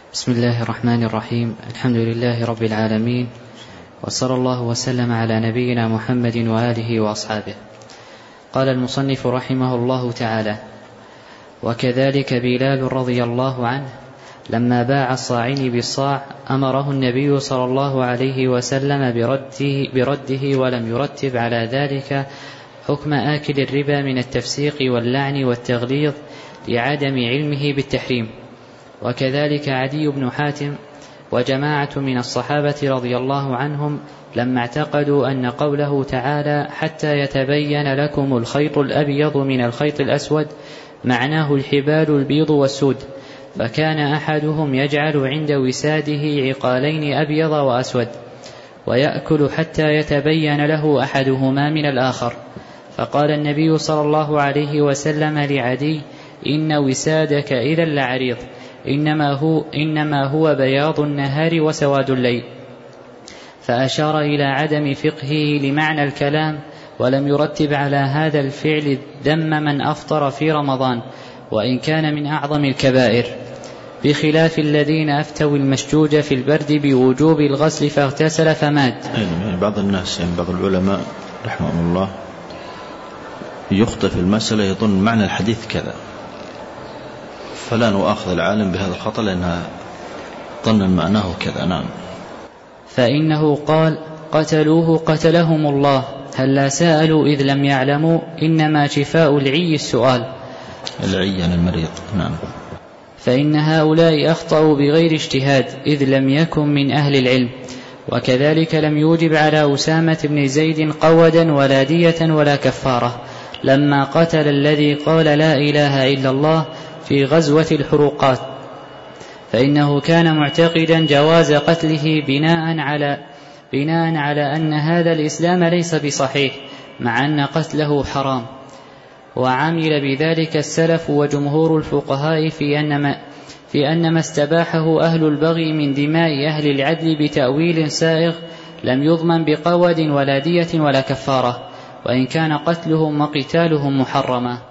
بسم الله الرحمن الرحيم. الحمد لله رب العالمين، وصلى الله وسلم على نبينا محمد وآله وأصحابه. قال المصنف رحمه الله تعالى: وكذلك بلال رضي الله عنه لما باع الصاعين بالصاع أمره النبي صلى الله عليه وسلم برده ولم يرتب على ذلك حكم آكل الربا من التفسيق واللعن والتغليظ لعدم علمه بالتحريم. وكذلك عدي بن حاتم وجماعة من الصحابة رضي الله عنهم لما اعتقدوا أن قوله تعالى حتى يتبين لكم الخيط الأبيض من الخيط الأسود معناه الحبال البيض والسود، فكان أحدهم يجعل عند وساده عقالين أبيض وأسود ويأكل حتى يتبين له أحدهما من الآخر. فقال النبي صلى الله عليه وسلم لعدي: إن وسادك إذا لعريض، إنما هو بياض النهار وسواد الليل. فأشار إلى عدم فقهه لمعنى الكلام، ولم يرتب على هذا الفعل ذم من أفطر في رمضان وإن كان من أعظم الكبائر، بخلاف الذين أفتوا المشجوج في البرد بوجوب الغسل فاغتسل فمات. بعض الناس بعض العلماء رحمه الله يخطئ في المسألة، يظن معنى الحديث كذا، فلا نؤاخذ العالم بهذا الخطأ لأنها ظن معناه كذا. نعم. فإنه قال: قتلوه قتلهم الله، هل لا سألوا إذ لم يعلموا، إنما شفاء العي السؤال. العي عن المريض. نعم. فإن هؤلاء أخطأوا بغير اجتهاد إذ لم يكن من أهل العلم. وكذلك لم يوجب على أسامة بن زيد قودا ولا دية ولا كفارة لما قتل الذي قال لا إله إلا الله في غزوة الحروقات، فإنه كان معتقدا جواز قتله بناء على أن هذا الإسلام ليس بصحيح مع أن قتله حرام. وعمل بذلك السلف وجمهور الفقهاء في أن ما استباحه أهل البغي من دماء أهل العدل بتأويل سائغ لم يضمن بقود ولا دية ولا كفارة، وإن كان قتلهم وقتالهم محرما.